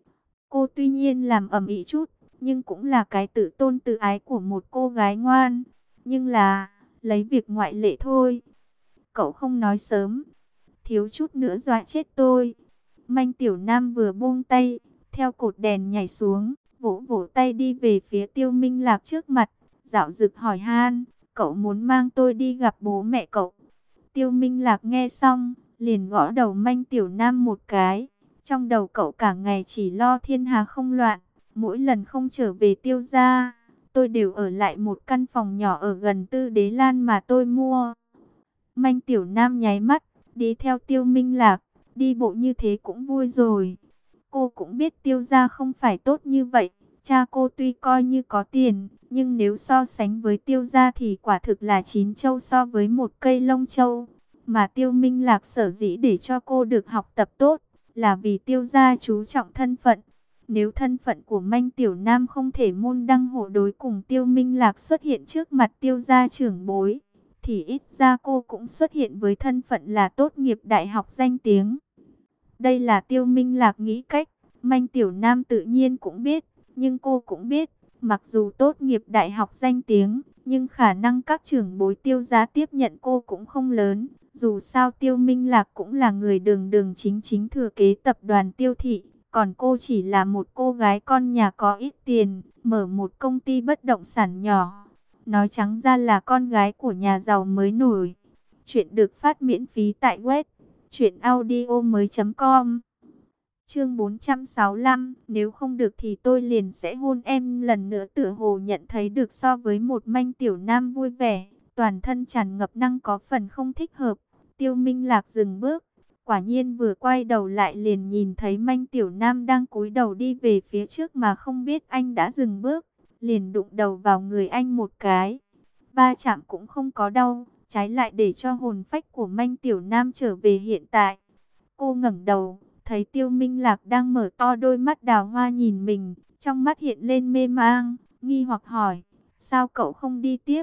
Cô tuy nhiên làm ầm ĩ chút, nhưng cũng là cái tự tôn tự ái của một cô gái ngoan. Nhưng là, lấy việc ngoại lệ thôi. Cậu không nói sớm, thiếu chút nữa dọa chết tôi. Mạnh Tiểu Nam vừa buông tay, theo cột đèn nhảy xuống, vỗ vỗ tay đi về phía Tiêu Minh Lạc trước mặt, dạo dực hỏi han, cậu muốn mang tôi đi gặp bố mẹ cậu. Tiêu Minh Lạc nghe xong, liền gõ đầu Mạnh Tiểu Nam một cái. Trong đầu cậu cả ngày chỉ lo thiên hà không loạn, mỗi lần không trở về Tiêu gia, tôi đều ở lại một căn phòng nhỏ ở gần Tư Đế Lan mà tôi mua. Mạnh Tiểu Nam nháy mắt, đi theo Tiêu Minh Lạc, đi bộ như thế cũng vui rồi. Cô cũng biết Tiêu gia không phải tốt như vậy, cha cô tuy coi như có tiền, nhưng nếu so sánh với Tiêu gia thì quả thực là chín châu so với một cây lông châu. Mà Tiêu Minh Lạc sở dĩ để cho cô được học tập tốt, là vì Tiêu gia chú trọng thân phận. Nếu thân phận của Manh Tiểu Nam không thể môn đăng hộ đối cùng Tiêu Minh Lạc xuất hiện trước mặt Tiêu gia trưởng bối, thì ít ra cô cũng xuất hiện với thân phận là tốt nghiệp đại học danh tiếng. Đây là Tiêu Minh Lạc nghĩ cách, Manh Tiểu Nam tự nhiên cũng biết, nhưng cô cũng biết, mặc dù tốt nghiệp đại học danh tiếng, nhưng khả năng các trưởng bối Tiêu gia tiếp nhận cô cũng không lớn. Dù sao Tiêu Minh Lạc cũng là người đường đường chính chính thừa kế tập đoàn Tiêu thị, còn cô chỉ là một cô gái con nhà có ít tiền, mở một công ty bất động sản nhỏ. Nói trắng ra là con gái của nhà giàu mới nổi. Chuyện được phát miễn phí tại web truyệnaudiomoi.com. Chương 465, nếu không được thì tôi liền sẽ hôn em lần nữa. Tựa hồ nhận thấy được so với một Manh Tiểu Nam vui vẻ, toàn thân tràn ngập năng có phần không thích hợp. Tiêu Minh Lạc dừng bước, quả nhiên vừa quay đầu lại liền nhìn thấy Manh Tiểu Nam đang cúi đầu đi về phía trước mà không biết anh đã dừng bước, liền đụng đầu vào người anh một cái. Va chạm cũng không có đau, trái lại để cho hồn phách của Manh Tiểu Nam trở về hiện tại. Cô ngẩng đầu, thấy Tiêu Minh Lạc đang mở to đôi mắt đào hoa nhìn mình, trong mắt hiện lên mê mang, nghi hoặc hỏi, sao cậu không đi tiếp?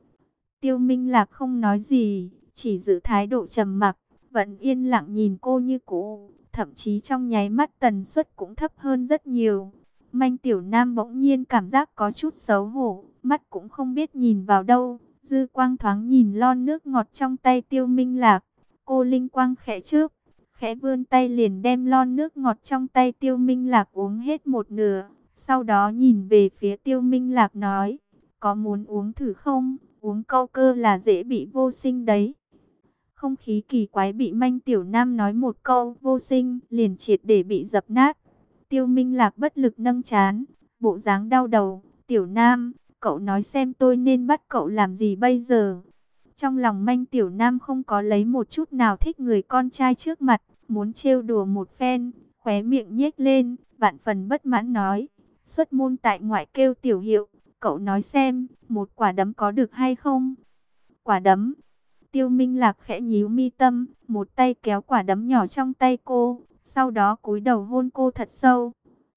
Tiêu Minh Lạc không nói gì, chỉ giữ thái độ trầm mặc, vẫn yên lặng nhìn cô như cũ, thậm chí trong nháy mắt tần suất cũng thấp hơn rất nhiều. Manh Tiểu Nam bỗng nhiên cảm giác có chút xấu hổ, mắt cũng không biết nhìn vào đâu, dư quang thoáng nhìn lon nước ngọt trong tay Tiêu Minh Lạc, cô linh quang khẽ chớp, khẽ vươn tay liền đem lon nước ngọt trong tay Tiêu Minh Lạc uống hết một nửa, sau đó nhìn về phía Tiêu Minh Lạc nói, có muốn uống thử không? Uống câu cơ là dễ bị vô sinh đấy. Không khí kỳ quái bị Manh Tiểu Nam nói một câu vô sinh liền triệt để bị dập nát. Tiêu Minh Lạc bất lực nâng trán, bộ dáng đau đầu. Tiểu Nam, cậu nói xem tôi nên bắt cậu làm gì bây giờ? Trong lòng Manh Tiểu Nam không có lấy một chút nào thích người con trai trước mặt, muốn trêu đùa một phen, khóe miệng nhếch lên, vạn phần bất mãn nói, xuất môn tại ngoại kêu tiểu hiệu, cậu nói xem, một quả đấm có được hay không? Quả đấm? Tiêu Minh Lạc khẽ nhíu mi tâm, một tay kéo quả đấm nhỏ trong tay cô, sau đó cúi đầu hôn cô thật sâu.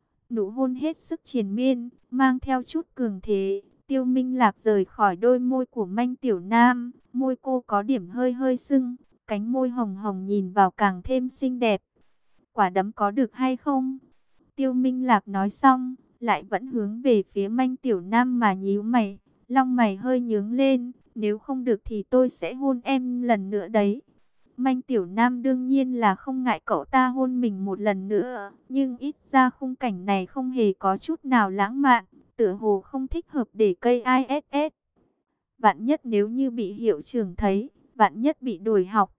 Nụ hôn hết sức triền miên, mang theo chút cường thế. Tiêu Minh Lạc rời khỏi đôi môi của Manh Tiểu Nam, môi cô có điểm hơi hơi sưng, cánh môi hồng hồng nhìn vào càng thêm xinh đẹp. Quả đấm có được hay không? Tiêu Minh Lạc nói xong, lại vẫn hướng về phía Manh Tiểu Nam mà nhíu mày, lông mày hơi nhướng lên, nếu không được thì tôi sẽ hôn em lần nữa đấy. Manh Tiểu Nam đương nhiên là không ngại cậu ta hôn mình một lần nữa, nhưng ít ra khung cảnh này không hề có chút nào lãng mạn, tựa hồ không thích hợp để cây ISS. Vạn nhất nếu như bị hiệu trưởng thấy, vạn nhất bị đuổi học,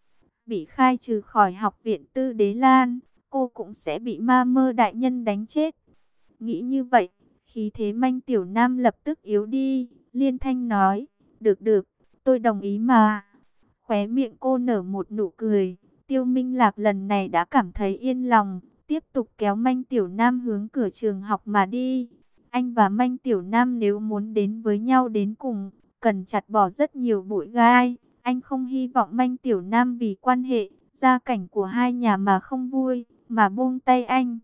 bị khai trừ khỏi học viện Tư Đế Lan, cô cũng sẽ bị ma mơ đại nhân đánh chết. Nghĩ như vậy, khí thế Manh Tiểu Nam lập tức yếu đi, liên thanh nói, được được, tôi đồng ý mà. Khóe miệng cô nở một nụ cười, Tiêu Minh Lạc lần này đã cảm thấy yên lòng, tiếp tục kéo Manh Tiểu Nam hướng cửa trường học mà đi. Anh và Manh Tiểu Nam nếu muốn đến với nhau đến cùng, cần chặt bỏ rất nhiều bụi gai. Anh không hy vọng Manh Tiểu Nam vì quan hệ, gia cảnh của hai nhà mà không vui, mà buông tay anh.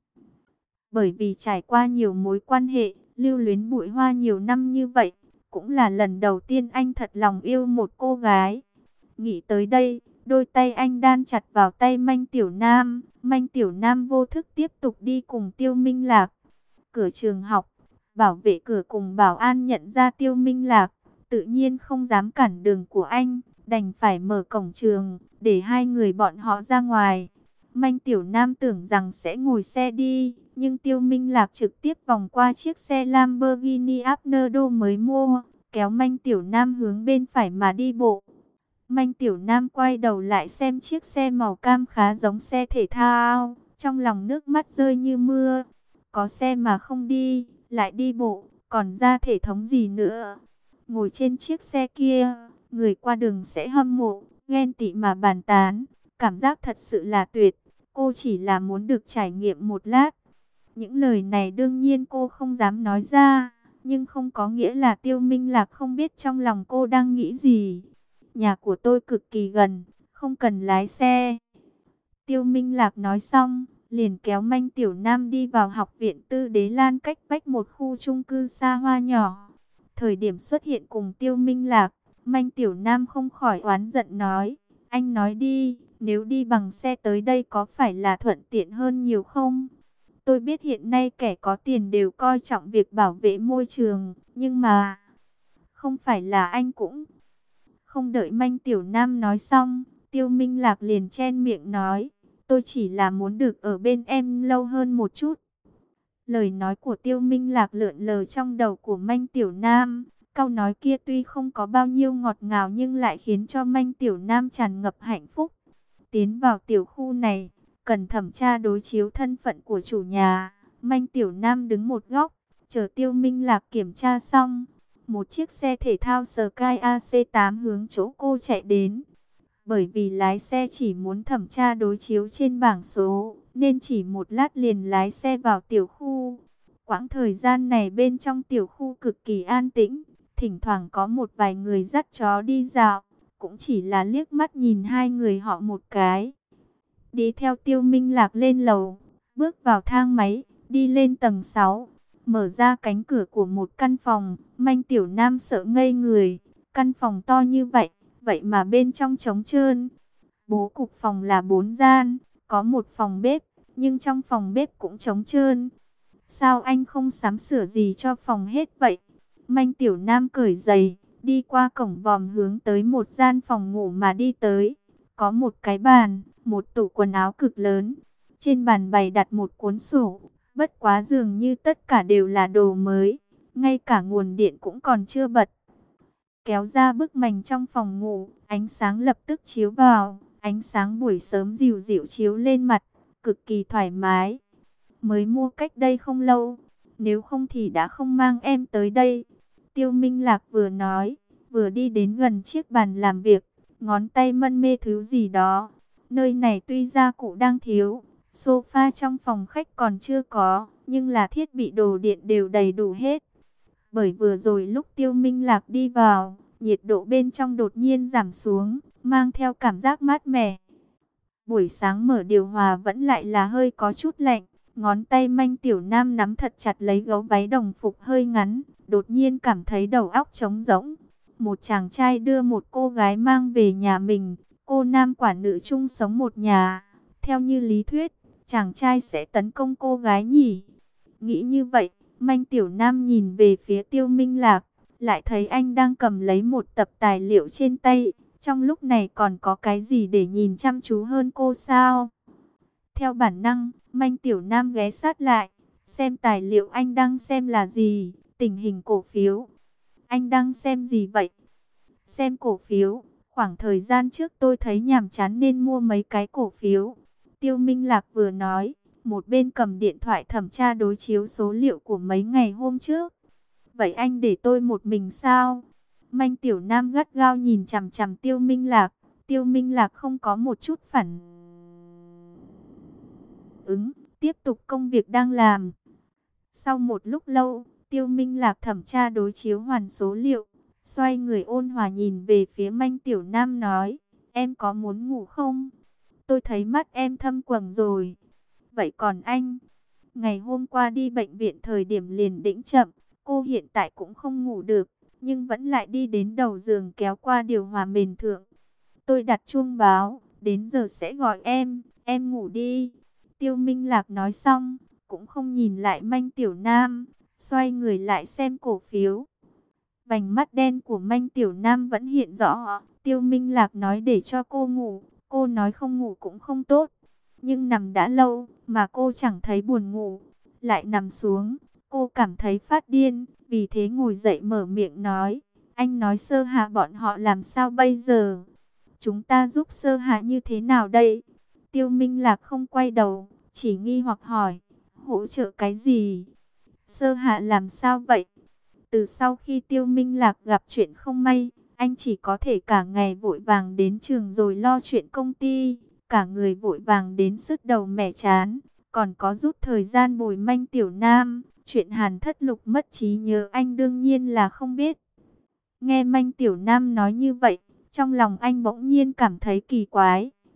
Bởi vì trải qua nhiều mối quan hệ, lưu luyến bụi hoa nhiều năm như vậy, cũng là lần đầu tiên anh thật lòng yêu một cô gái. Nghĩ tới đây, đôi tay anh đan chặt vào tay Manh Tiểu Nam. Manh Tiểu Nam vô thức tiếp tục đi cùng Tiêu Minh Lạc. Cửa trường học, bảo vệ cửa cùng bảo an nhận ra Tiêu Minh Lạc, tự nhiên không dám cản đường của anh, đành phải mở cổng trường, để hai người bọn họ ra ngoài. Manh Tiểu Nam tưởng rằng sẽ ngồi xe đi, nhưng Tiêu Minh Lạc trực tiếp vòng qua chiếc xe Lamborghini Aventador mới mua, kéo Manh Tiểu Nam hướng bên phải mà đi bộ. Manh Tiểu Nam quay đầu lại xem chiếc xe màu cam khá giống xe thể thao, trong lòng nước mắt rơi như mưa. Có xe mà không đi, lại đi bộ, còn ra thể thống gì nữa. Ngồi trên chiếc xe kia, người qua đường sẽ hâm mộ, ghen tị mà bàn tán, cảm giác thật sự là tuyệt. Cô chỉ là muốn được trải nghiệm một lát. Những lời này đương nhiên cô không dám nói ra, nhưng không có nghĩa là Tiêu Minh Lạc không biết trong lòng cô đang nghĩ gì. Nhà của tôi cực kỳ gần, không cần lái xe. Tiêu Minh Lạc nói xong, liền kéo Manh Tiểu Nam đi vào học viện Tư Đế Lan cách vách một khu chung cư xa hoa nhỏ. Thời điểm xuất hiện cùng Tiêu Minh Lạc, Manh Tiểu Nam không khỏi oán giận nói, anh nói đi, nếu đi bằng xe tới đây có phải là thuận tiện hơn nhiều không? Tôi biết hiện nay kẻ có tiền đều coi trọng việc bảo vệ môi trường, nhưng mà không phải là anh cũng... Không đợi Manh Tiểu Nam nói xong, Tiêu Minh Lạc liền chen miệng nói, tôi chỉ là muốn được ở bên em lâu hơn một chút. Lời nói của Tiêu Minh Lạc lượn lờ trong đầu của Manh Tiểu Nam. Câu nói kia tuy không có bao nhiêu ngọt ngào nhưng lại khiến cho Manh Tiểu Nam tràn ngập hạnh phúc. Tiến vào tiểu khu này, cần thẩm tra đối chiếu thân phận của chủ nhà. Manh Tiểu Nam đứng một góc, chờ Tiêu Minh Lạc kiểm tra xong. Một chiếc xe thể thao Sky AC8 hướng chỗ cô chạy đến. Bởi vì lái xe chỉ muốn thẩm tra đối chiếu trên bảng số, nên chỉ một lát liền lái xe vào tiểu khu. Quãng thời gian này bên trong tiểu khu cực kỳ an tĩnh, thỉnh thoảng có một vài người dắt chó đi dạo, cũng chỉ là liếc mắt nhìn hai người họ một cái. Đi theo Tiêu Minh Lạc lên lầu, bước vào thang máy, đi lên tầng 6, mở ra cánh cửa của một căn phòng, Manh Tiểu Nam sợ ngây người, căn phòng to như vậy. Vậy mà bên trong trống trơn. Bố cục phòng là 4 gian, có một phòng bếp, nhưng trong phòng bếp cũng trống trơn. Sao anh không sắm sửa gì cho phòng hết vậy? Manh Tiểu Nam cởi giày, đi qua cổng vòm hướng tới một gian phòng ngủ mà đi tới. Có một cái bàn, một tủ quần áo cực lớn. Trên bàn bày đặt một cuốn sổ, bất quá dường như tất cả đều là đồ mới. Ngay cả nguồn điện cũng còn chưa bật. Kéo ra bức mành trong phòng ngủ, ánh sáng lập tức chiếu vào, ánh sáng buổi sớm dịu dịu chiếu lên mặt, cực kỳ thoải mái. Mới mua cách đây không lâu, nếu không thì đã không mang em tới đây. Tiêu Minh Lạc vừa nói, vừa đi đến gần chiếc bàn làm việc, ngón tay mân mê thứ gì đó. Nơi này tuy gia cụ đang thiếu, sofa trong phòng khách còn chưa có, nhưng là thiết bị đồ điện đều đầy đủ hết. Bởi vừa rồi lúc Tiêu Minh Lạc đi vào, nhiệt độ bên trong đột nhiên giảm xuống, mang theo cảm giác mát mẻ. Buổi sáng mở điều hòa vẫn lại là hơi có chút lạnh, ngón tay Manh Tiểu Nam nắm thật chặt lấy gấu váy đồng phục hơi ngắn, đột nhiên cảm thấy đầu óc trống rỗng. Một chàng trai đưa một cô gái mang về nhà mình, cô nam quả nữ chung sống một nhà. Theo như lý thuyết, chàng trai sẽ tấn công cô gái nhỉ? Nghĩ như vậy, Manh Tiểu Nam nhìn về phía Tiêu Minh Lạc, lại thấy anh đang cầm lấy một tập tài liệu trên tay. Trong lúc này còn có cái gì để nhìn chăm chú hơn cô sao? Theo bản năng, Manh Tiểu Nam ghé sát lại, xem tài liệu anh đang xem là gì, tình hình cổ phiếu. Anh đang xem gì vậy? Xem cổ phiếu, khoảng thời gian trước tôi thấy nhàm chán nên mua mấy cái cổ phiếu. Tiêu Minh Lạc vừa nói, một bên cầm điện thoại thẩm tra đối chiếu số liệu của mấy ngày hôm trước. Vậy anh để tôi một mình sao? Manh Tiểu Nam gắt gao nhìn chằm chằm Tiêu Minh Lạc. Tiêu Minh Lạc không có một chút phản ứng, tiếp tục công việc đang làm. Sau một lúc lâu, Tiêu Minh Lạc thẩm tra đối chiếu hoàn số liệu, xoay người ôn hòa nhìn về phía Manh Tiểu Nam nói, em có muốn ngủ không? Tôi thấy mắt em thâm quầng rồi. Vậy còn anh? Ngày hôm qua đi bệnh viện thời điểm liền đĩnh chậm, cô hiện tại cũng không ngủ được, nhưng vẫn lại đi đến đầu giường kéo qua điều hòa mền thượng. Tôi đặt chuông báo, đến giờ sẽ gọi em ngủ đi. Tiêu Minh Lạc nói xong, cũng không nhìn lại Manh Tiểu Nam, xoay người lại xem cổ phiếu. Vành mắt đen của Manh Tiểu Nam vẫn hiện rõ. Tiêu Minh Lạc nói để cho cô ngủ, cô nói không ngủ cũng không tốt. Nhưng nằm đã lâu mà cô chẳng thấy buồn ngủ, lại nằm xuống, cô cảm thấy phát điên, vì thế ngồi dậy mở miệng nói, anh nói Sơ Hạ bọn họ làm sao bây giờ? Chúng ta giúp Sơ Hạ như thế nào đây? Tiêu Minh Lạc không quay đầu, chỉ nghi hoặc hỏi, hỗ trợ cái gì? Sơ Hạ làm sao vậy? Từ sau khi Tiêu Minh Lạc gặp chuyện không may, anh chỉ có thể cả ngày vội vàng đến trường rồi lo chuyện công ty, cả người vội vàng đến sứt đầu mẻ chán, còn có rút thời gian bồi Manh Tiểu Nam. Chuyện Hàn Thất Lục mất trí nhớ anh đương nhiên là không biết. Nghe Manh Tiểu Nam nói như vậy, trong lòng anh bỗng nhiên cảm thấy kỳ quái.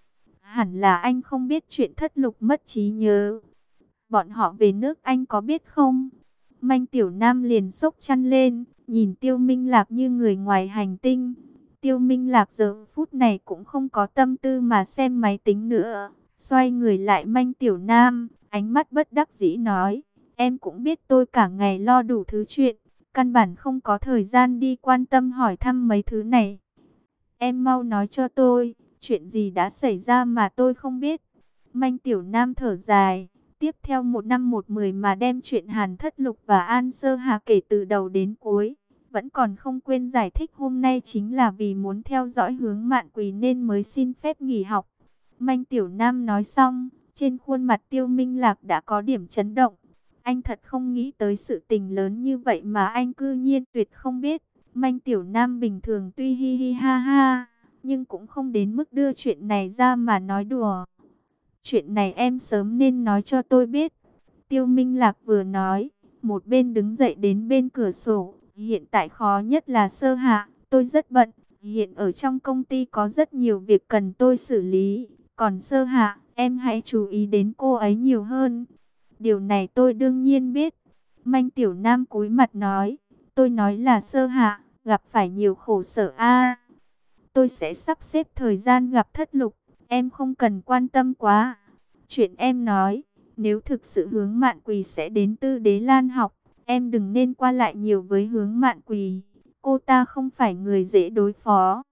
Hẳn là anh không biết chuyện Thất Lục mất trí nhớ. Bọn họ về nước anh có biết không? Manh Tiểu Nam liền xốc chăn lên, nhìn Tiêu Minh Lạc như người ngoài hành tinh. Tiêu Minh Lạc giờ phút này cũng không có tâm tư mà xem máy tính nữa. Xoay người lại Manh Tiểu Nam, ánh mắt bất đắc dĩ nói, em cũng biết tôi cả ngày lo đủ thứ chuyện, căn bản không có thời gian đi quan tâm hỏi thăm mấy thứ này. Em mau nói cho tôi, chuyện gì đã xảy ra mà tôi không biết. Manh Tiểu Nam thở dài, tiếp theo 1 năm 1 10 mà đem chuyện Hàn Thất Lục và An Sơ Hà kể từ đầu đến cuối. Vẫn còn không quên giải thích hôm nay chính là vì muốn theo dõi Hướng Mạn Quỳ nên mới xin phép nghỉ học. Manh Tiểu Nam nói xong, trên khuôn mặt Tiêu Minh Lạc đã có điểm chấn động. Anh thật không nghĩ tới sự tình lớn như vậy mà anh cư nhiên tuyệt không biết. Manh Tiểu Nam bình thường tuy hi hi ha ha, nhưng cũng không đến mức đưa chuyện này ra mà nói đùa. Chuyện này em sớm nên nói cho tôi biết. Tiêu Minh Lạc vừa nói, một bên đứng dậy đến bên cửa sổ. Hiện tại khó nhất là Sơ Hạ, tôi rất bận. Hiện ở trong công ty có rất nhiều việc cần tôi xử lý. Còn Sơ Hạ, em hãy chú ý đến cô ấy nhiều hơn. Điều này tôi đương nhiên biết. Manh Tiểu Nam cúi mặt nói, tôi nói là Sơ Hạ, gặp phải nhiều khổ sở a. Tôi sẽ sắp xếp thời gian gặp Thất Lục, em không cần quan tâm quá. Chuyện em nói, nếu thực sự Hướng Mạn Quỳ sẽ đến Tư Đế Lan học, em đừng nên qua lại nhiều với Hướng Mạn Quỳ. Cô ta không phải người dễ đối phó.